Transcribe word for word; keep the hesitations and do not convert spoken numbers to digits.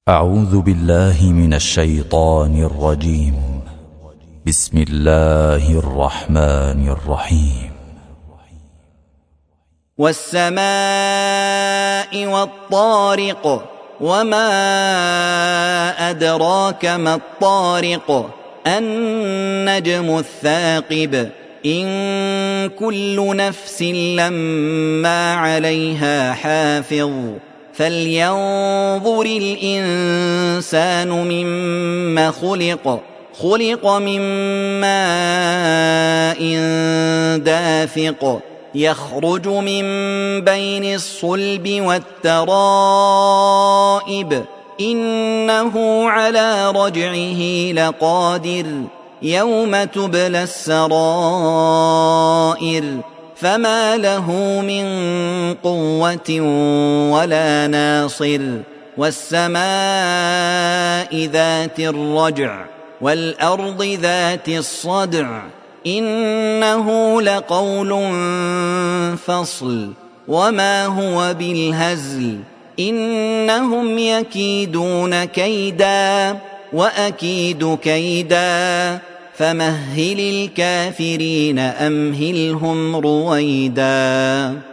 أعوذ بالله من الشيطان الرجيم. بسم الله الرحمن الرحيم. والسماء والطارق وما أدراك ما الطارق النجم الثاقب إن كل نفس لما عليها حافظ فلينظر الإنسان مما خلق خلق من ماء دافق يخرج من بين الصلب والترائب إنه على رجعه لقادر يوم تبلى السرائر فما له من قوة ولا ناصر والسماء ذات الرجع والأرض ذات الصدع إنه لقول فصل وما هو بالهزل إنهم يكيدون كيدا وأكيد كيدا فمهل الكافرين أمهلهم رويدا.